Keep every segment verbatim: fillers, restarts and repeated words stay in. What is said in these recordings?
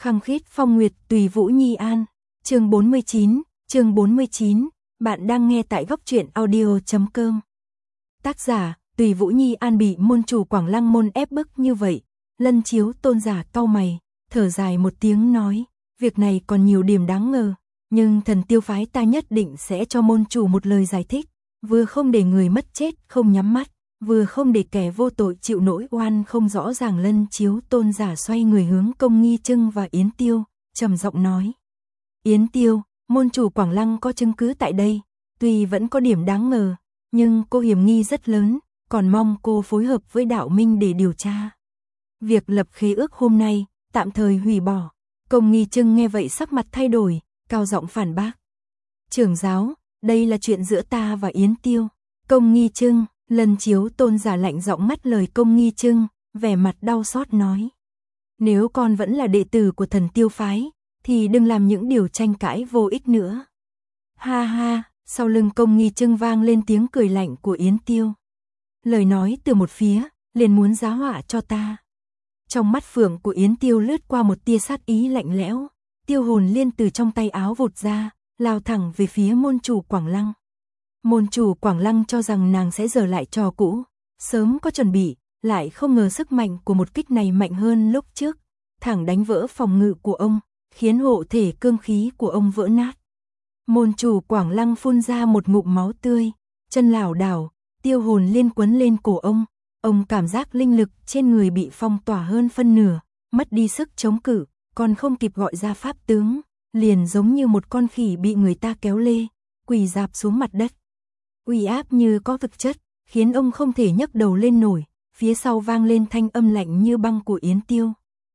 Khăng khít phong nguyệt tùy Vũ Nhi An. Chương bốn mươi chín, chương bốn mươi chín, bạn đang nghe tại góc truyện audio chấm com. Tác giả, Tùy Vũ Nhi An. Bị môn chủ Quảng Lăng môn ép bức như vậy, Lân Chiếu Tôn giả cau mày, thở dài một tiếng nói, việc này còn nhiều điểm đáng ngờ, nhưng Thần Tiêu phái ta nhất định sẽ cho môn chủ một lời giải thích, vừa không để người mất chết không nhắm mắt, vừa không để kẻ vô tội chịu nỗi oan không rõ ràng. Lân Chiếu Tôn giả xoay người hướng Công Nghi Trưng và Yến Tiêu, trầm giọng nói. Yến Tiêu, môn chủ Quảng Lăng có chứng cứ tại đây, tuy vẫn có điểm đáng ngờ, nhưng cô hiểm nghi rất lớn, còn mong cô phối hợp với đạo minh để điều tra. Việc lập khế ước hôm nay, tạm thời hủy bỏ. Công Nghi Trưng nghe vậy sắc mặt thay đổi, cao giọng phản bác. Trưởng giáo, đây là chuyện giữa ta và Yến Tiêu. Công Nghi Trưng, Lân Chiếu Tôn giả lạnh giọng ngắt lời Công Nghi Trưng, vẻ mặt đau xót nói. Nếu con vẫn là đệ tử của Thần Tiêu phái, thì đừng làm những điều tranh cãi vô ích nữa. Ha ha, sau lưng Công Nghi Trưng vang lên tiếng cười lạnh của Yến Tiêu. Lời nói từ một phía, liền muốn giá họa cho ta. Trong mắt phượng của Yến Tiêu lướt qua một tia sát ý lạnh lẽo, tiêu hồn liên từ trong tay áo vụt ra, lao thẳng về phía môn chủ Quảng Lăng. Môn chủ Quảng Lăng cho rằng nàng sẽ giở lại trò cũ, sớm có chuẩn bị, lại không ngờ sức mạnh của một kích này mạnh hơn lúc trước, thẳng đánh vỡ phòng ngự của ông, khiến hộ thể cương khí của ông vỡ nát. Môn chủ Quảng Lăng phun ra một ngụm máu tươi, chân lảo đảo, tiêu hồn liên quấn lên cổ ông, ông cảm giác linh lực trên người bị phong tỏa hơn phân nửa, mất đi sức chống cự, còn không kịp gọi ra pháp tướng, liền giống như một con khỉ bị người ta kéo lê, quỳ rạp xuống mặt đất. Uy áp như có thực chất, khiến ông không thể nhấc đầu lên nổi, phía sau vang lên thanh âm lạnh như băng của Yến Tiêu.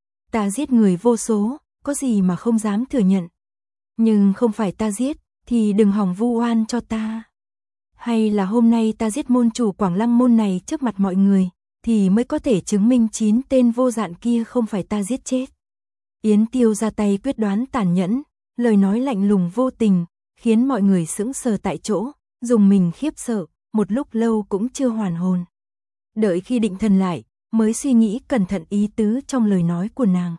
Ta giết người vô số, có gì mà không dám thừa nhận. Nhưng không phải ta giết, thì đừng hòng vu oan cho ta. Hay là hôm nay ta giết môn chủ Quảng Lăng môn này trước mặt mọi người, thì mới có thể chứng minh chín tên vô dạn kia không phải ta giết chết. Yến Tiêu ra tay quyết đoán tàn nhẫn, lời nói lạnh lùng vô tình, khiến mọi người sững sờ tại chỗ, dùng mình khiếp sợ, một lúc lâu cũng chưa hoàn hồn. Đợi khi định thần lại, mới suy nghĩ cẩn thận ý tứ trong lời nói của nàng.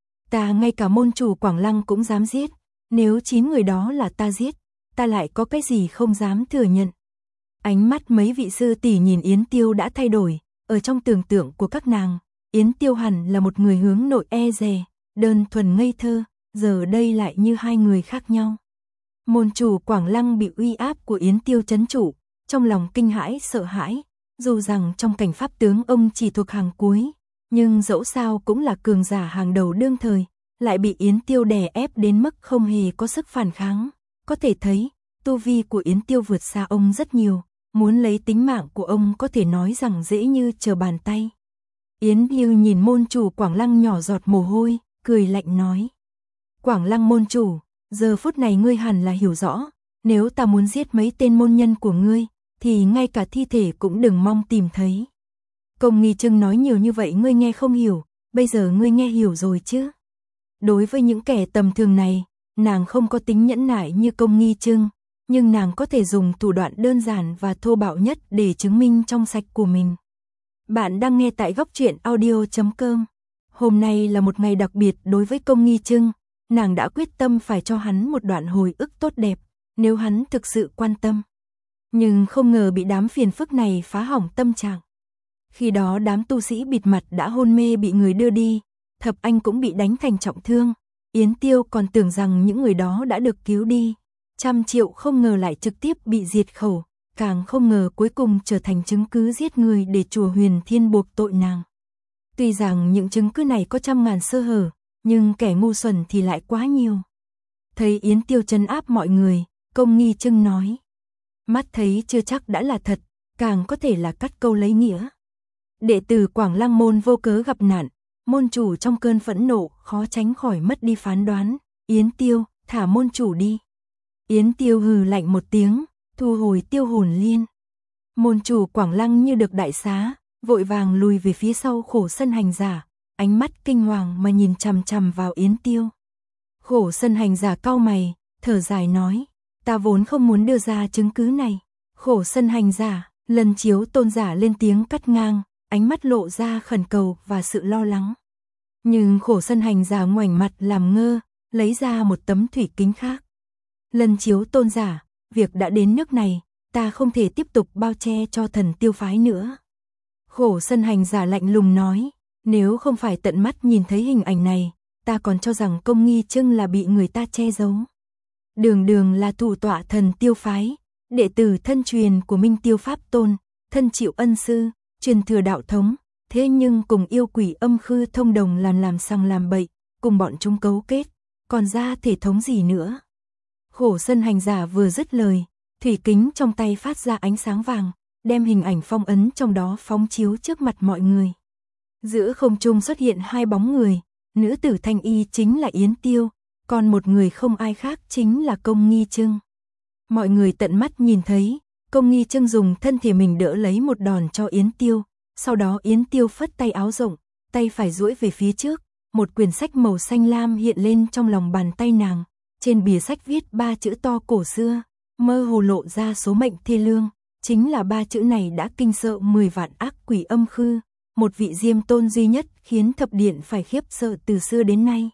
Ta ngay cả môn chủ Quảng Lăng cũng dám giết, nếu chín người đó là ta giết, ta lại có cái gì không dám thừa nhận. Ánh mắt mấy vị sư tỷ nhìn Yến Tiêu đã thay đổi, ở trong tưởng tượng của các nàng, Yến Tiêu hẳn là một người hướng nội e dè, đơn thuần ngây thơ, giờ đây lại như hai người khác nhau. Môn chủ Quảng Lăng bị uy áp của Yến Tiêu trấn trụ, trong lòng kinh hãi sợ hãi, dù rằng trong cảnh pháp tướng ông chỉ thuộc hàng cuối, nhưng dẫu sao cũng là cường giả hàng đầu đương thời, lại bị Yến Tiêu đè ép đến mức không hề có sức phản kháng, có thể thấy, tu vi của Yến Tiêu vượt xa ông rất nhiều, muốn lấy tính mạng của ông có thể nói rằng dễ như trở bàn tay. Yến Tiêu nhìn môn chủ Quảng Lăng nhỏ giọt mồ hôi, cười lạnh nói. Quảng Lăng môn chủ, giờ phút này ngươi hẳn là hiểu rõ, nếu ta muốn giết mấy tên môn nhân của ngươi, thì ngay cả thi thể cũng đừng mong tìm thấy. Công Nghi Trưng nói nhiều như vậy ngươi nghe không hiểu, bây giờ ngươi nghe hiểu rồi chứ. Đối với những kẻ tầm thường này, nàng không có tính nhẫn nại như Công Nghi Trưng, nhưng nàng có thể dùng thủ đoạn đơn giản và thô bạo nhất để chứng minh trong sạch của mình. Bạn đang nghe tại góc truyện audio chấm com. Hôm nay là một ngày đặc biệt đối với Công Nghi Trưng, nàng đã quyết tâm phải cho hắn một đoạn hồi ức tốt đẹp, nếu hắn thực sự quan tâm. Nhưng không ngờ bị đám phiền phức này phá hỏng tâm trạng. Khi đó đám tu sĩ bịt mặt đã hôn mê bị người đưa đi, Thập Anh cũng bị đánh thành trọng thương, Yến Tiêu còn tưởng rằng những người đó đã được cứu đi. Trăm triệu không ngờ lại trực tiếp bị diệt khẩu, càng không ngờ cuối cùng trở thành chứng cứ giết người để chùa Huyền Thiên buộc tội nàng. Tuy rằng những chứng cứ này có trăm ngàn sơ hở, nhưng kẻ ngu xuẩn thì lại quá nhiều. Thấy Yến Tiêu trấn áp mọi người, Công Nghi Trưng nói. Mắt thấy chưa chắc đã là thật, càng có thể là cắt câu lấy nghĩa. Đệ tử Quảng Lăng môn vô cớ gặp nạn, môn chủ trong cơn phẫn nộ khó tránh khỏi mất đi phán đoán. Yến Tiêu, thả môn chủ đi. Yến Tiêu hừ lạnh một tiếng, thu hồi tiêu hồn liên. Môn chủ Quảng Lăng như được đại xá, vội vàng lùi về phía sau Khổ Sân hành giả, ánh mắt kinh hoàng mà nhìn chằm chằm vào Yến Tiêu. Khổ Sân hành giả cau mày, thở dài nói, ta vốn không muốn đưa ra chứng cứ này. Khổ Sân hành giả, Lân Chiếu Tôn giả lên tiếng cắt ngang, ánh mắt lộ ra khẩn cầu và sự lo lắng. Nhưng Khổ Sân hành giả ngoảnh mặt làm ngơ, lấy ra một tấm thủy kính khác. Lân Chiếu tôn giả, việc đã đến nước này, ta không thể tiếp tục bao che cho thần tiêu phái nữa. Khổ Sân hành giả lạnh lùng nói, nếu không phải tận mắt nhìn thấy hình ảnh này, ta còn cho rằng Công Nghi Trưng là bị người ta che giấu. Đường đường là thủ tọa thần tiêu phái, đệ tử thân truyền của Minh Tiêu Pháp Tôn, thân chịu ân sư, truyền thừa đạo thống, thế nhưng cùng yêu quỷ âm khư thông đồng làm làm sang làm bậy, cùng bọn chúng cấu kết, còn ra thể thống gì nữa. Khổ Sân hành giả vừa dứt lời, thủy kính trong tay phát ra ánh sáng vàng, đem hình ảnh phong ấn trong đó phóng chiếu trước mặt mọi người. Giữa không trung xuất hiện hai bóng người, nữ tử thanh y chính là Yến Tiêu, còn một người không ai khác chính là Công Nghi Trưng. Mọi người tận mắt nhìn thấy, Công Nghi Trưng dùng thân thể mình đỡ lấy một đòn cho Yến Tiêu, sau đó Yến Tiêu phất tay áo rộng, tay phải duỗi về phía trước, một quyển sách màu xanh lam hiện lên trong lòng bàn tay nàng, trên bìa sách viết ba chữ to cổ xưa, mơ hồ lộ ra số mệnh thê lương, chính là ba chữ này đã kinh sợ mười vạn ác quỷ âm khư, một vị Diêm Tôn duy nhất khiến thập điện phải khiếp sợ từ xưa đến nay.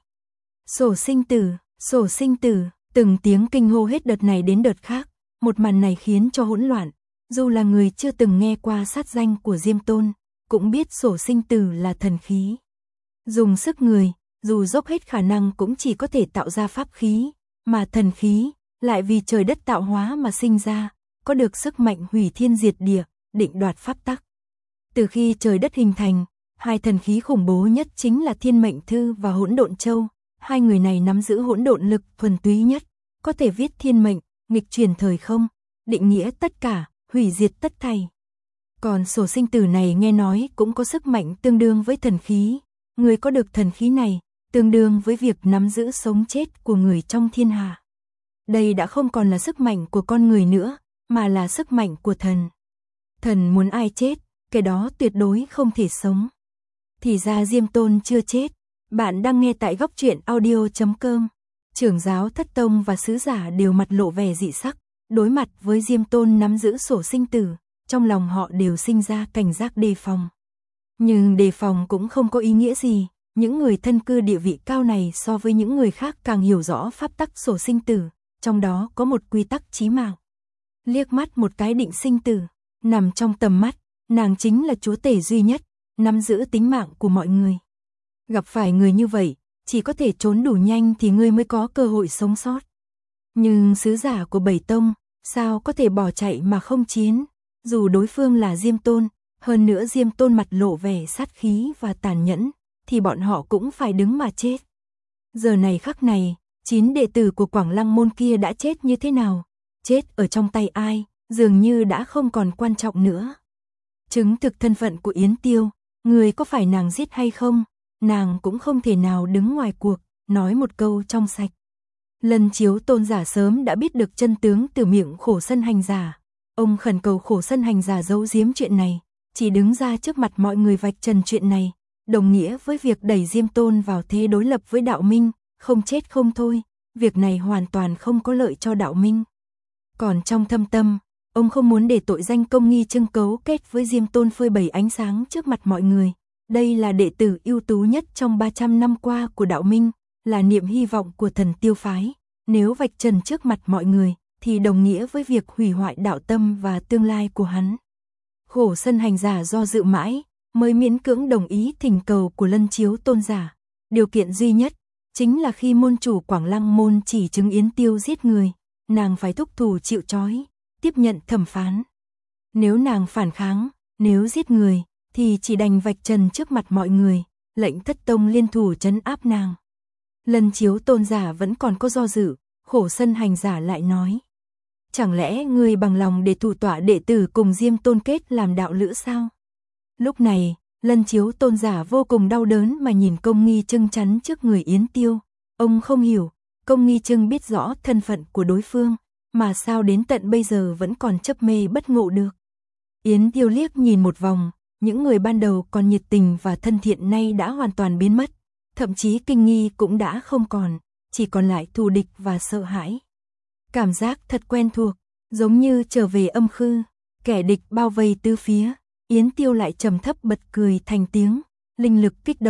Sổ sinh tử, sổ sinh tử, từng tiếng kinh hô hết đợt này đến đợt khác, một màn này khiến cho hỗn loạn, dù là người chưa từng nghe qua sát danh của Diêm Tôn, cũng biết sổ sinh tử là thần khí. Dùng sức người, dù dốc hết khả năng cũng chỉ có thể tạo ra pháp khí, mà thần khí, lại vì trời đất tạo hóa mà sinh ra, có được sức mạnh hủy thiên diệt địa, định đoạt pháp tắc. Từ khi trời đất hình thành, hai thần khí khủng bố nhất chính là Thiên Mệnh Thư và Hỗn Độn Châu, hai người này nắm giữ hỗn độn lực thuần túy nhất, có thể viết thiên mệnh, nghịch chuyển thời không, định nghĩa tất cả, hủy diệt tất thảy. Còn sổ sinh tử này nghe nói cũng có sức mạnh tương đương với thần khí, người có được thần khí này, tương đương với việc nắm giữ sống chết của người trong thiên hạ. Đây đã không còn là sức mạnh của con người nữa, mà là sức mạnh của thần. Thần muốn ai chết, cái đó tuyệt đối không thể sống. Thì ra Diêm Tôn chưa chết. Bạn đang nghe tại góc truyện audio chấm com. Trưởng giáo Thất Tông và sứ giả đều mặt lộ vẻ dị sắc, đối mặt với Diêm Tôn nắm giữ sổ sinh tử, trong lòng họ đều sinh ra cảnh giác đề phòng. Nhưng đề phòng cũng không có ý nghĩa gì, những người thân cư địa vị cao này so với những người khác càng hiểu rõ pháp tắc sổ sinh tử, trong đó có một quy tắc chí mạng. Liếc mắt một cái định sinh tử, nằm trong tầm mắt, nàng chính là chúa tể duy nhất, nắm giữ tính mạng của mọi người. Gặp phải người như vậy, chỉ có thể trốn đủ nhanh thì ngươi mới có cơ hội sống sót. Nhưng sứ giả của Bảy Tông, sao có thể bỏ chạy mà không chiến, dù đối phương là Diêm Tôn, hơn nữa Diêm Tôn mặt lộ vẻ sát khí và tàn nhẫn, thì bọn họ cũng phải đứng mà chết. Giờ này khắc này, chín đệ tử của Quảng Lăng môn kia đã chết như thế nào, chết ở trong tay ai, dường như đã không còn quan trọng nữa. Chứng thực thân phận của Yến Tiêu, người có phải nàng giết hay không, nàng cũng không thể nào đứng ngoài cuộc, nói một câu trong sạch. Lân Chiếu tôn giả sớm đã biết được chân tướng từ miệng Khổ Sân hành giả. Ông khẩn cầu Khổ Sân hành giả giấu giếm chuyện này, chỉ đứng ra trước mặt mọi người vạch trần chuyện này, đồng nghĩa với việc đẩy Diêm Tôn vào thế đối lập với Đạo Minh, không chết không thôi, việc này hoàn toàn không có lợi cho Đạo Minh. Còn trong thâm tâm, ông không muốn để tội danh Công Nghi Trưng cấu kết với Diêm Tôn phơi bày ánh sáng trước mặt mọi người. Đây là đệ tử ưu tú nhất trong ba trăm năm qua của Đạo Minh, là niềm hy vọng của thần tiêu phái. Nếu vạch trần trước mặt mọi người, thì đồng nghĩa với việc hủy hoại đạo tâm và tương lai của hắn. Khổ Sân hành giả do dự mãi, mới miễn cưỡng đồng ý thỉnh cầu của Lân Chiếu tôn giả. Điều kiện duy nhất, chính là khi môn chủ Quảng Lăng môn chỉ chứng Yến Tiêu giết người, nàng phải thúc thủ chịu trói, tiếp nhận thẩm phán. Nếu nàng phản kháng, nếu giết người, thì chỉ đành vạch trần trước mặt mọi người, lệnh Thất Tông liên thủ trấn áp nàng. Lân Chiếu tôn giả vẫn còn có do dự, Khổ Sân hành giả lại nói. Chẳng lẽ ngươi bằng lòng để thủ tọa đệ tử cùng Diêm Tôn kết làm đạo lữ sao? Lúc này, Lân Chiếu tôn giả vô cùng đau đớn mà nhìn Công Nghi Trưng chắn trước người Yến Tiêu. Ông không hiểu, Công Nghi Trưng biết rõ thân phận của đối phương, mà sao đến tận bây giờ vẫn còn chấp mê bất ngộ được. Yến Tiêu liếc nhìn một vòng, những người ban đầu còn nhiệt tình và thân thiện nay đã hoàn toàn biến mất, thậm chí kinh nghi cũng đã không còn, chỉ còn lại thù địch và sợ hãi. Cảm giác thật quen thuộc, giống như trở về âm khư, kẻ địch bao vây tứ phía, Yến Tiêu lại trầm thấp bật cười thành tiếng, linh lực kích động,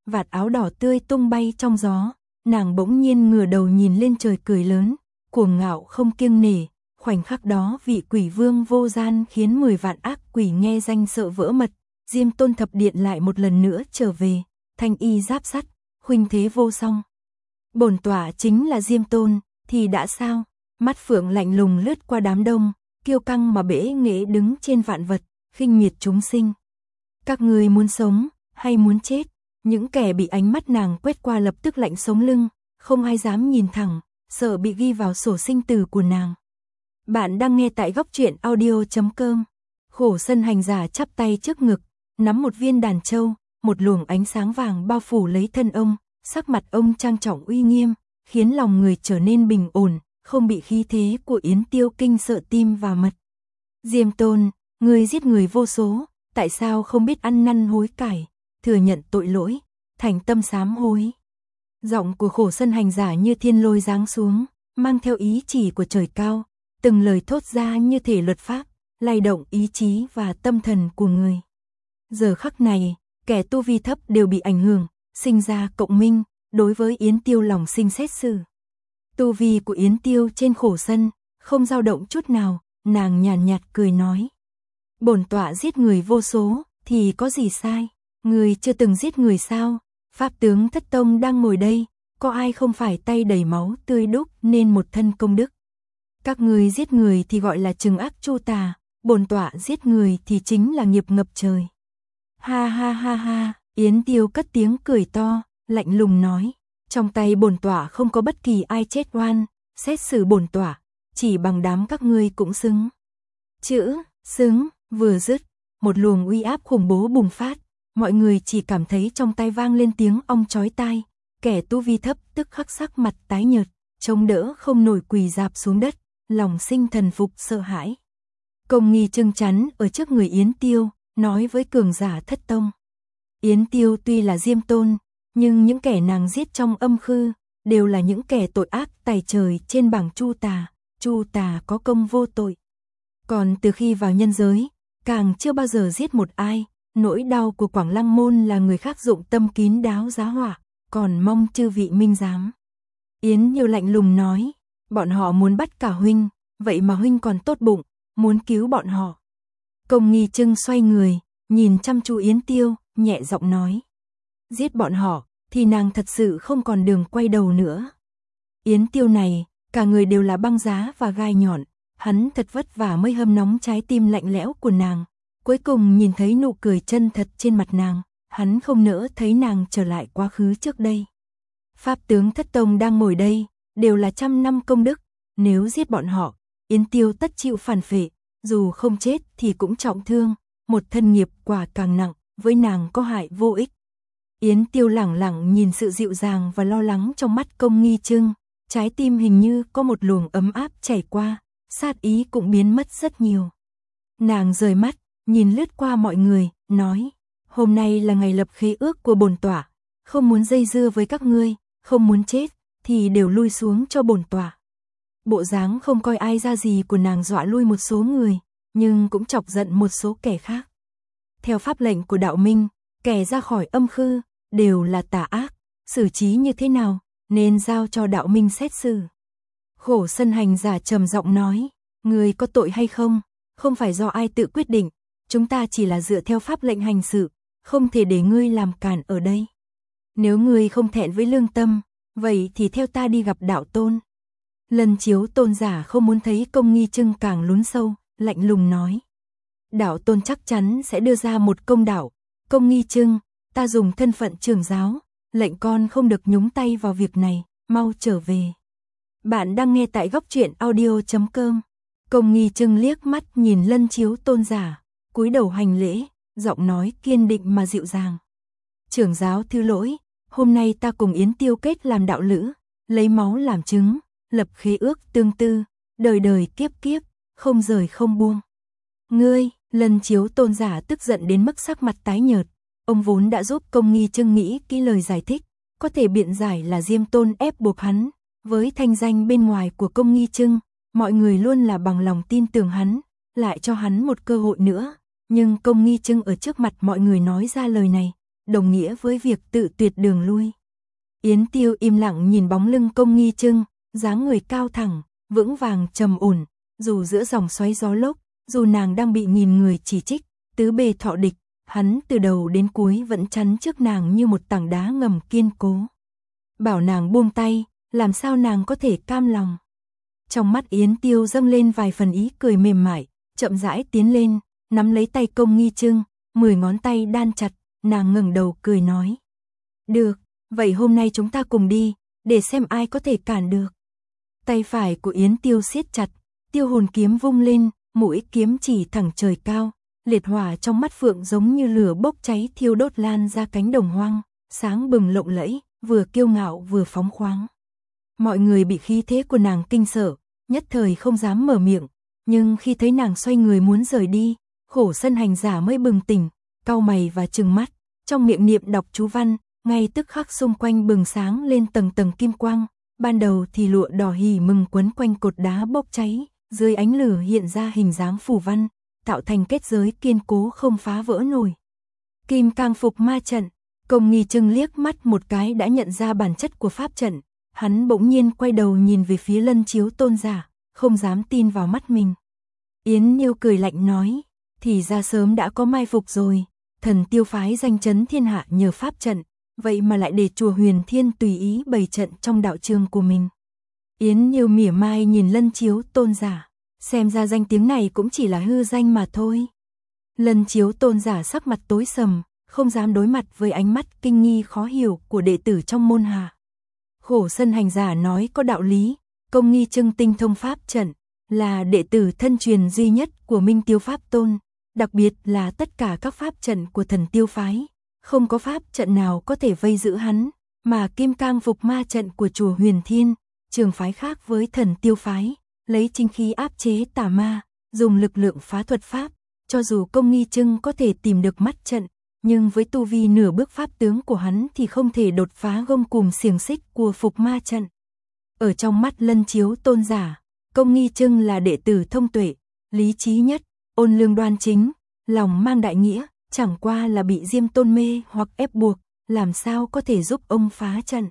vạt áo đỏ tươi tung bay trong gió, nàng bỗng nhiên ngửa đầu nhìn lên trời cười lớn, cuồng ngạo không kiêng nể, khoảnh khắc đó vị quỷ vương vô gian khiến mười vạn ác quỷ nghe danh sợ vỡ mật, Diêm Tôn thập điện lại một lần nữa trở về, thanh y giáp sắt, khuynh thế vô song. Bổn tọa chính là Diêm Tôn, thì đã sao? Mắt phượng lạnh lùng lướt qua đám đông, kiêu căng mà bể nghệ đứng trên vạn vật, khinh miệt chúng sinh. Các người muốn sống, hay muốn chết? Những kẻ bị ánh mắt nàng quét qua lập tức lạnh sống lưng, không ai dám nhìn thẳng, sợ bị ghi vào sổ sinh tử của nàng. Bạn đang nghe tại góc truyện audio chấm com. Khổ sân hành giả chắp tay trước ngực, nắm một viên đàn châu, một luồng ánh sáng vàng bao phủ lấy thân ông, sắc mặt ông trang trọng uy nghiêm, khiến lòng người trở nên bình ổn, không bị khí thế của Yến Tiêu kinh sợ tim và mật. Diêm Tôn, người giết người vô số, tại sao không biết ăn năn hối cải, thừa nhận tội lỗi, thành tâm sám hối? Giọng của khổ sân hành giả như thiên lôi giáng xuống, mang theo ý chỉ của trời cao, từng lời thốt ra như thể luật pháp, lay động ý chí và tâm thần của người. Giờ khắc này, kẻ tu vi thấp đều bị ảnh hưởng, sinh ra cộng minh, đối với Yến Tiêu lòng sinh xét xử. Tu vi của Yến Tiêu trên khổ sân, không dao động chút nào, nàng nhàn nhạt, nhạt cười nói. Bổn tọa giết người vô số, thì có gì sai? Người chưa từng giết người sao? Pháp tướng Thất Tông đang ngồi đây, có ai không phải tay đầy máu tươi đúc nên một thân công đức? Các người giết người thì gọi là trừng ác chu tà, bổn tọa giết người thì chính là nghiệp ngập trời. Ha ha ha ha, Yến Tiêu cất tiếng cười to, lạnh lùng nói, trong tay bổn tọa không có bất kỳ ai chết oan, xét xử bổn tọa, chỉ bằng đám các ngươi cũng xứng. Chữ, xứng, vừa dứt, một luồng uy áp khủng bố bùng phát, mọi người chỉ cảm thấy trong tai vang lên tiếng ong chói tai, kẻ tu vi thấp tức khắc sắc mặt tái nhợt, chống đỡ không nổi quỳ rạp xuống đất, lòng sinh thần phục sợ hãi. Công Nghi chưng chắn ở trước người Yến Tiêu, nói với cường giả Thất Tông. Yến Tiêu tuy là Diêm Tôn, nhưng những kẻ nàng giết trong âm khư, đều là những kẻ tội ác tày trời trên bảng chu tà, chu tà có công vô tội. Còn từ khi vào nhân giới, càng chưa bao giờ giết một ai, nỗi đau của Quảng Lăng Môn là người khác dụng tâm kín đáo giá họa, còn mong chư vị minh giám. Yến Nhiêu lạnh lùng nói, bọn họ muốn bắt cả huynh, vậy mà huynh còn tốt bụng, muốn cứu bọn họ. Công Nghi Trưng xoay người, nhìn chăm chú Yến Tiêu, nhẹ giọng nói. Giết bọn họ, thì nàng thật sự không còn đường quay đầu nữa. Yến Tiêu này, cả người đều là băng giá và gai nhọn, hắn thật vất vả mới hâm nóng trái tim lạnh lẽo của nàng. Cuối cùng nhìn thấy nụ cười chân thật trên mặt nàng, hắn không nỡ thấy nàng trở lại quá khứ trước đây. Pháp tướng Thất Tông đang ngồi đây, đều là trăm năm công đức, nếu giết bọn họ, Yến Tiêu tất chịu phản phệ, dù không chết thì cũng trọng thương, một thân nghiệp quả càng nặng, với nàng có hại vô ích. Yến Tiêu lẳng lặng nhìn sự dịu dàng và lo lắng trong mắt Công Nghi Trưng, trái tim hình như có một luồng ấm áp chảy qua, sát ý cũng biến mất rất nhiều. Nàng rời mắt, nhìn lướt qua mọi người, nói, hôm nay là ngày lập khế ước của bổn tọa, không muốn dây dưa với các ngươi, không muốn chết, thì đều lui xuống cho bổn tọa. Bộ dáng không coi ai ra gì của nàng dọa lui một số người, nhưng cũng chọc giận một số kẻ khác. Theo pháp lệnh của đạo minh, kẻ ra khỏi âm khư, đều là tà ác, xử trí như thế nào, nên giao cho đạo minh xét xử. Khổ sân hành giả trầm giọng nói, người có tội hay không, không phải do ai tự quyết định, chúng ta chỉ là dựa theo pháp lệnh hành sự, không thể để ngươi làm cản ở đây. Nếu ngươi không thẹn với lương tâm, vậy thì theo ta đi gặp đạo tôn. Lân Chiếu tôn giả không muốn thấy Công Nghi Trưng càng lún sâu, lạnh lùng nói. Đạo tôn chắc chắn sẽ đưa ra một công đạo. Công Nghi Trưng, ta dùng thân phận trưởng giáo, lệnh con không được nhúng tay vào việc này, mau trở về. Bạn đang nghe tại góc truyện audio chấm com. Công Nghi Trưng liếc mắt nhìn Lân Chiếu tôn giả, cúi đầu hành lễ, giọng nói kiên định mà dịu dàng. Trưởng giáo thứ lỗi, hôm nay ta cùng Yến Tiêu kết làm đạo lữ, lấy máu làm chứng, lập khế ước tương tư, đời đời kiếp kiếp, không rời không buông. Ngươi, Lân Chiếu tôn giả tức giận đến mức sắc mặt tái nhợt, ông vốn đã giúp Công Nghi Trưng nghĩ kỹ lời giải thích, có thể biện giải là Diêm Tôn ép buộc hắn, với thanh danh bên ngoài của Công Nghi Trưng, mọi người luôn là bằng lòng tin tưởng hắn, lại cho hắn một cơ hội nữa, nhưng Công Nghi Trưng ở trước mặt mọi người nói ra lời này, đồng nghĩa với việc tự tuyệt đường lui. Yến Tiêu im lặng nhìn bóng lưng Công Nghi Trưng, dáng người cao thẳng, vững vàng trầm ổn, dù giữa dòng xoáy gió lốc, dù nàng đang bị nghìn người chỉ trích, tứ bề thọ địch, hắn từ đầu đến cuối vẫn chắn trước nàng như một tảng đá ngầm kiên cố. Bảo nàng buông tay, làm sao nàng có thể cam lòng. Trong mắt Yến Tiêu dâng lên vài phần ý cười mềm mại, chậm rãi tiến lên, nắm lấy tay Công Nghi Trưng, mười ngón tay đan chặt, nàng ngẩng đầu cười nói. Được, vậy hôm nay chúng ta cùng đi, để xem ai có thể cản được. Tay phải của Yến Tiêu siết chặt, tiêu hồn kiếm vung lên, mũi kiếm chỉ thẳng trời cao, liệt hỏa trong mắt phượng giống như lửa bốc cháy thiêu đốt lan ra cánh đồng hoang, sáng bừng lộng lẫy, vừa kiêu ngạo vừa phóng khoáng. Mọi người bị khí thế của nàng kinh sợ, nhất thời không dám mở miệng, nhưng khi thấy nàng xoay người muốn rời đi, Khổ Sân hành giả mới bừng tỉnh, cau mày và trừng mắt, trong miệng niệm đọc chú văn, ngay tức khắc xung quanh bừng sáng lên tầng tầng kim quang, ban đầu thì lụa đỏ hỉ mừng quấn quanh cột đá bốc cháy, dưới ánh lửa hiện ra hình dáng phù văn, tạo thành kết giới kiên cố không phá vỡ nổi. Kim Cang Phục Ma Trận, Công Nghi Trưng liếc mắt một cái đã nhận ra bản chất của pháp trận, hắn bỗng nhiên quay đầu nhìn về phía Lân Chiếu Tôn giả, không dám tin vào mắt mình. Yến Nhiêu cười lạnh nói, thì ra sớm đã có mai phục rồi, Thần Tiêu phái danh chấn thiên hạ nhờ pháp trận, vậy mà lại để chùa Huyền Thiên tùy ý bày trận trong đạo trường của mình. Yến Nhiêu mỉa mai nhìn Lân Chiếu Tôn giả, xem ra danh tiếng này cũng chỉ là hư danh mà thôi. Lân Chiếu Tôn giả sắc mặt tối sầm, không dám đối mặt với ánh mắt kinh nghi khó hiểu của đệ tử trong môn hạ. Khổ Sân hành giả nói có đạo lý, Công Nghi Trưng tinh thông pháp trận, là đệ tử thân truyền duy nhất của Minh Tiêu Pháp Tôn, đặc biệt là tất cả các pháp trận của Thần Tiêu phái, không có pháp trận nào có thể vây giữ hắn, mà Kim Cang Phục Ma Trận của chùa Huyền Thiên, trường phái khác với Thần Tiêu phái, lấy chính khí áp chế tà ma, dùng lực lượng phá thuật pháp, cho dù Công Nghi Trưng có thể tìm được mắt trận, nhưng với tu vi nửa bước pháp tướng của hắn thì không thể đột phá gông cùm xiềng xích của Phục Ma Trận. Ở trong mắt Lân Chiếu Tôn giả, Công Nghi Trưng là đệ tử thông tuệ, lý trí nhất, ôn lương đoan chính, lòng mang đại nghĩa, chẳng qua là bị Diêm Tôn mê hoặc ép buộc, làm sao có thể giúp ông phá trận.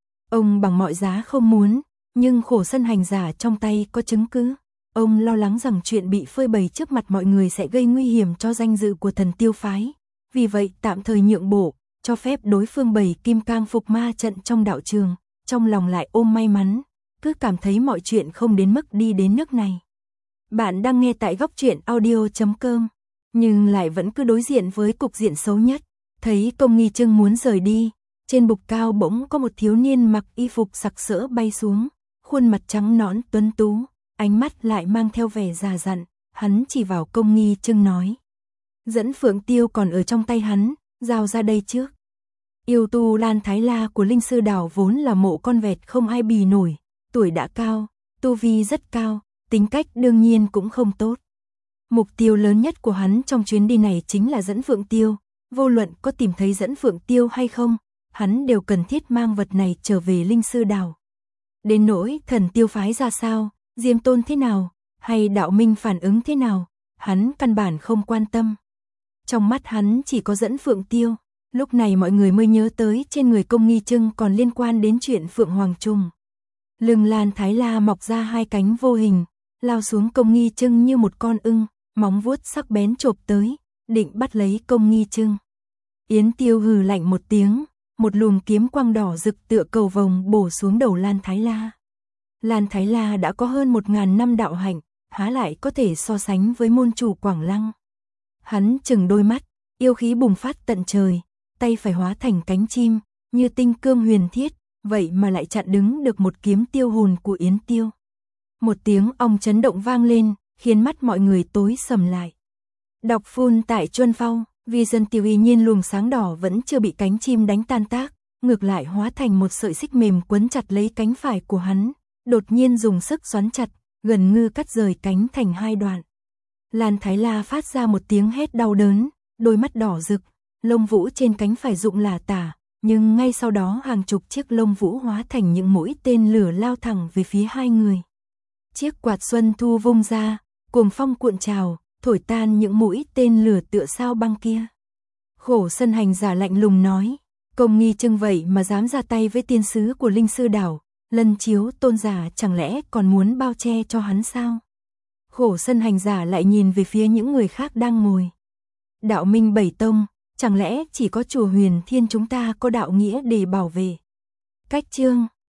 Ông bằng mọi giá không muốn, nhưng Khổ Sân hành giả trong tay có chứng cứ. Ông lo lắng rằng chuyện bị phơi bày trước mặt mọi người sẽ gây nguy hiểm cho danh dự của Thần Tiêu phái. Vì vậy tạm thời nhượng bộ, cho phép đối phương bày Kim Cang Phục Ma Trận trong đạo trường, trong lòng lại ôm may mắn, cứ cảm thấy mọi chuyện không đến mức đi đến nước này. Bạn đang nghe tại góc truyện audio chấm com, nhưng lại vẫn cứ đối diện với cục diện xấu nhất. Thấy Công Nghi Trưng muốn rời đi, trên bục cao bỗng có một thiếu niên mặc y phục sặc sỡ bay xuống, khuôn mặt trắng nõn tuấn tú, ánh mắt lại mang theo vẻ già dặn, hắn chỉ vào Công Nghi Trưng nói. Dẫn Phượng Tiêu còn ở trong tay hắn, giao ra đây trước. Yêu tu Lan Thái La của Linh Sư Đảo vốn là mộ con vẹt không ai bì nổi, tuổi đã cao, tu vi rất cao, tính cách đương nhiên cũng không tốt. Mục tiêu lớn nhất của hắn trong chuyến đi này chính là dẫn Phượng Tiêu, vô luận có tìm thấy dẫn Phượng Tiêu hay không, hắn đều cần thiết mang vật này trở về Linh Sư Đảo. Đến nỗi Thần Tiêu phái ra sao, Diêm Tôn thế nào, hay đạo minh phản ứng thế nào, hắn căn bản không quan tâm. Trong mắt hắn chỉ có dẫn Phượng Tiêu, lúc này mọi người mới nhớ tới trên người Công Nghi Trưng còn liên quan đến chuyện Phượng Hoàng Trùng. Lưng Lan Thái La mọc ra hai cánh vô hình, lao xuống Công Nghi Trưng như một con ưng, móng vuốt sắc bén chộp tới, định bắt lấy Công Nghi Trưng. Yến Tiêu hừ lạnh một tiếng, một luồng kiếm quang đỏ rực tựa cầu vồng bổ xuống đầu Lan Thái La. Lan Thái La đã có hơn một ngàn năm đạo hạnh, há lại có thể so sánh với môn chủ Quảng Lăng. Hắn chừng đôi mắt, yêu khí bùng phát tận trời, tay phải hóa thành cánh chim, như tinh cương huyền thiết, vậy mà lại chặn đứng được một kiếm tiêu hồn của Yến Tiêu. Một tiếng ong chấn động vang lên, khiến mắt mọi người tối sầm lại. Đọc phun tại Chuân Phong, Vision ti vi nhiên luồng sáng đỏ vẫn chưa bị cánh chim đánh tan tác, ngược lại hóa thành một sợi xích mềm quấn chặt lấy cánh phải của hắn, đột nhiên dùng sức xoắn chặt, gần như cắt rời cánh thành hai đoạn. Lan Thái La phát ra một tiếng hét đau đớn, đôi mắt đỏ rực, lông vũ trên cánh phải rụng lả tả, nhưng ngay sau đó hàng chục chiếc lông vũ hóa thành những mũi tên lửa lao thẳng về phía hai người. Chiếc quạt xuân thu vung ra, cuồng phong cuộn trào, thổi tan những mũi tên lửa tựa sao băng kia. Khổ sân hành giả lạnh lùng nói, Công Nghi Trưng vậy mà dám ra tay với tiên sứ của Linh Sư Đảo, Lân Chiếu tôn giả chẳng lẽ còn muốn bao che cho hắn sao? Khổ sân hành giả lại nhìn về phía những người khác đang ngồi. Đạo Minh Bảy Tông, chẳng lẽ chỉ có chùa Huyền Thiên chúng ta có đạo nghĩa để bảo vệ? Cách chương